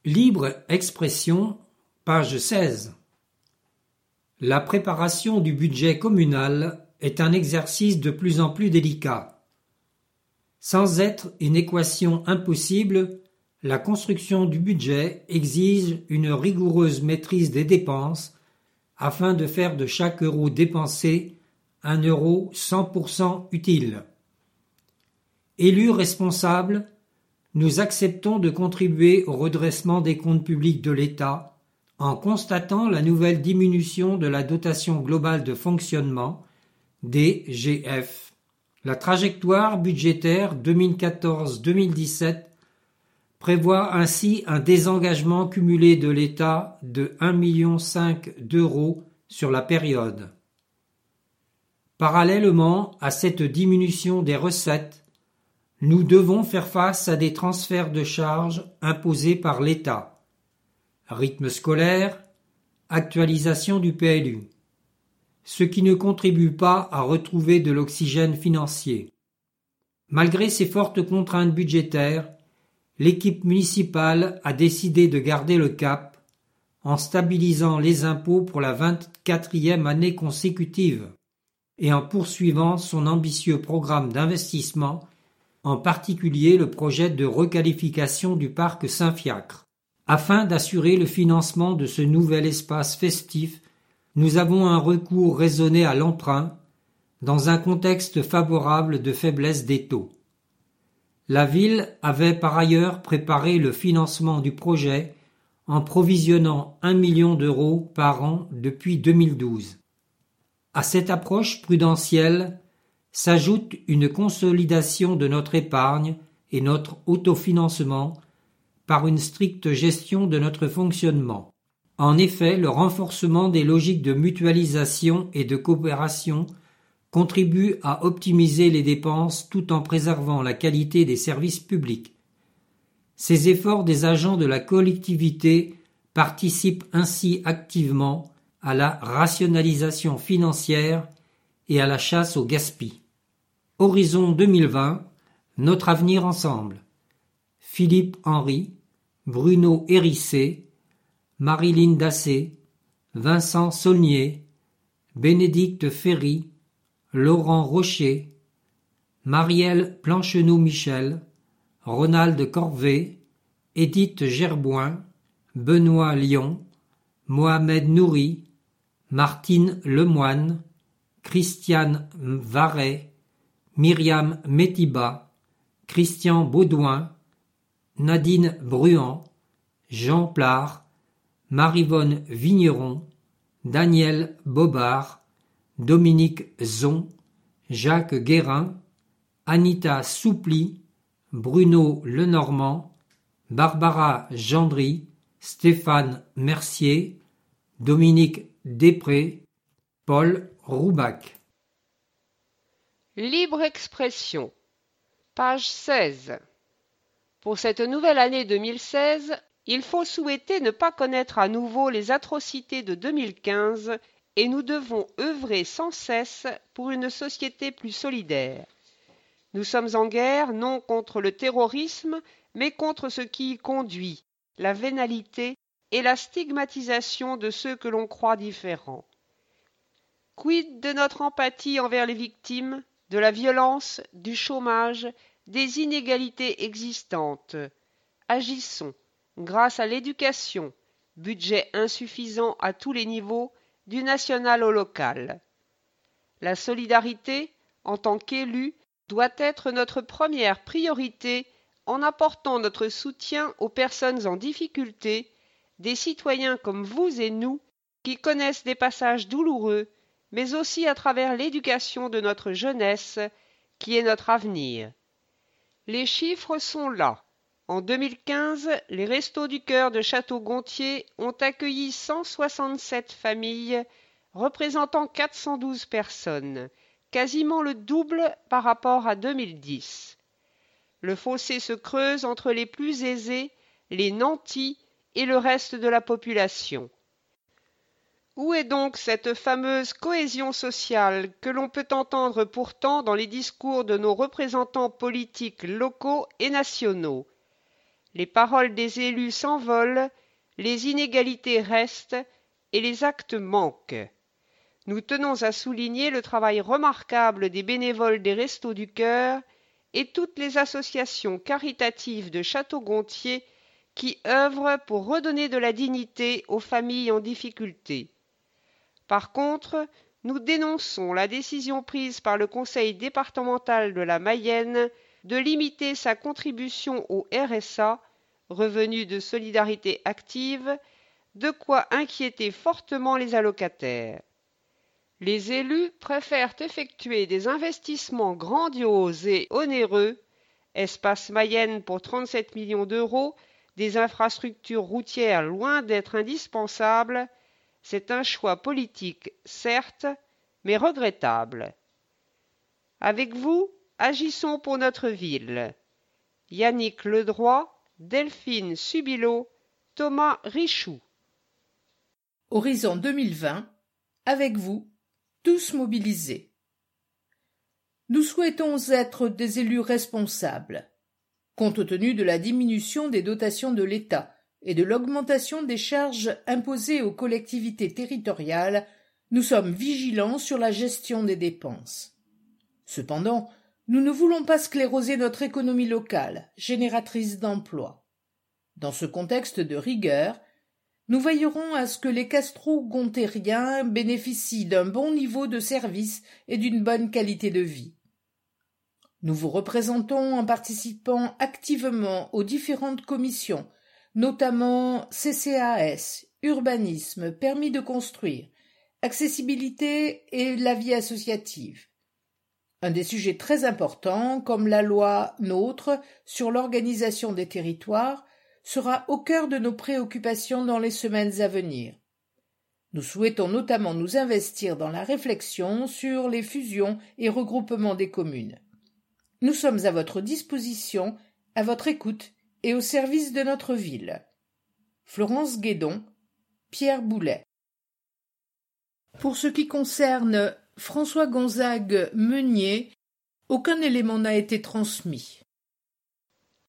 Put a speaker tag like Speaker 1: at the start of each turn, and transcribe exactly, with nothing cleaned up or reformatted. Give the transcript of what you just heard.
Speaker 1: Libre expression, page seize. La préparation du budget communal est un exercice de plus en plus délicat. Sans être une équation impossible, la construction du budget exige une rigoureuse maîtrise des dépenses afin de faire de chaque euro dépensé un euro cent pour cent utile. Élus responsables, nous acceptons de contribuer au redressement des comptes publics de l'État en constatant la nouvelle diminution de la dotation globale de fonctionnement, D G F. La trajectoire budgétaire deux mille quatorze deux mille dix-sept prévoit ainsi un désengagement cumulé de l'État de un virgule cinq million d'euros sur la période. Parallèlement à cette diminution des recettes, nous devons faire face à des transferts de charges imposés par l'État. Rythme scolaire, actualisation du P L U, ce qui ne contribue pas à retrouver de l'oxygène financier. Malgré ces fortes contraintes budgétaires, l'équipe municipale a décidé de garder le cap en stabilisant les impôts pour la vingt-quatrième année consécutive et en poursuivant son ambitieux programme d'investissement, en particulier le projet de requalification du parc Saint-Fiacre. Afin d'assurer le financement de ce nouvel espace festif, nous avons un recours raisonné à l'emprunt dans un contexte favorable de faiblesse des taux. La ville avait par ailleurs préparé le financement du projet en provisionnant un million d'euros par an depuis deux mille douze. À cette approche prudentielle s'ajoute une consolidation de notre épargne et notre autofinancement par une stricte gestion de notre fonctionnement. En effet, le renforcement des logiques de mutualisation et de coopération contribue à optimiser les dépenses tout en préservant la qualité des services publics. Ces efforts des agents de la collectivité participent ainsi activement à la rationalisation financière et à la chasse au gaspillage. Horizon deux mille vingt, notre avenir ensemble. Philippe Henry, Bruno Hérissé, Marilyn Dassé, Vincent Saulnier, Bénédicte Ferry, Laurent Rocher, Marielle Plancheneau-Michel, Ronald Corvet, Édith Gerboin, Benoît Lyon, Mohamed Nouri, Martine Lemoine, Christiane Varet, Myriam Métiba, Christian Baudouin, Nadine Bruand, Jean Plard, Marivonne Vigneron, Daniel Bobard, Dominique Zon, Jacques Guérin, Anita Soupli, Bruno Lenormand, Barbara Gendry, Stéphane Mercier, Dominique Després, Paul Roubac.
Speaker 2: Libre expression, page seize. Pour cette nouvelle année deux mille seize, il faut souhaiter ne pas connaître à nouveau les atrocités de deux mille quinze et nous devons œuvrer sans cesse pour une société plus solidaire. Nous sommes en guerre non contre le terrorisme, mais contre ce qui y conduit, la vénalité et la stigmatisation de ceux que l'on croit différents. Quid de notre empathie envers les victimes, de la violence, du chômage, des inégalités existantes? Agissons, grâce à l'éducation, budget insuffisant à tous les niveaux, du national au local. La solidarité, en tant qu'élus, doit être notre première priorité en apportant notre soutien aux personnes en difficulté, des citoyens comme vous et nous, qui connaissent des passages douloureux, mais aussi à travers l'éducation de notre jeunesse, qui est notre avenir. Les chiffres sont là. En deux mille quinze, les Restos du Cœur de Château-Gontier ont accueilli cent soixante-sept familles, représentant quatre cent douze personnes, quasiment le double par rapport à deux mille dix. Le fossé se creuse entre les plus aisés, les nantis et le reste de la population. Où est donc cette fameuse cohésion sociale que l'on peut entendre pourtant dans les discours de nos représentants politiques locaux et nationaux? Les paroles des élus s'envolent, les inégalités restent et les actes manquent. Nous tenons à souligner le travail remarquable des bénévoles des Restos du Cœur et toutes les associations caritatives de Château-Gontier qui œuvrent pour redonner de la dignité aux familles en difficulté. Par contre, nous dénonçons la décision prise par le Conseil départemental de la Mayenne de limiter sa contribution au R S A, revenu de solidarité active, de quoi inquiéter fortement les allocataires. Les élus préfèrent effectuer des investissements grandioses et onéreux, Espace Mayenne pour trente-sept millions d'euros, des infrastructures routières loin d'être indispensables. C'est un choix politique, certes, mais regrettable. Avec vous, agissons pour notre ville. Yannick Ledroit, Delphine Subilo, Thomas Richoux.
Speaker 3: Horizon deux mille vingt, avec vous, tous mobilisés. Nous souhaitons être des élus responsables. Compte tenu de la diminution des dotations de l'État et de l'augmentation des charges imposées aux collectivités territoriales, nous sommes vigilants sur la gestion des dépenses. Cependant, nous ne voulons pas scléroser notre économie locale, génératrice d'emplois. Dans ce contexte de rigueur, nous veillerons à ce que les castro-gontériens bénéficient d'un bon niveau de service et d'une bonne qualité de vie. Nous vous représentons en participant activement aux différentes commissions, notamment C C A S, urbanisme, permis de construire, accessibilité et la vie associative. Un des sujets très importants, comme la loi NOTRe sur l'organisation des territoires, sera au cœur de nos préoccupations dans les semaines à venir. Nous souhaitons notamment nous investir dans la réflexion sur les fusions et regroupements des communes. Nous sommes à votre disposition, à votre écoute et au service de notre ville. Florence Guédon, Pierre Boulet. Pour ce qui concerne François Gonzague Meunier, aucun élément n'a été transmis.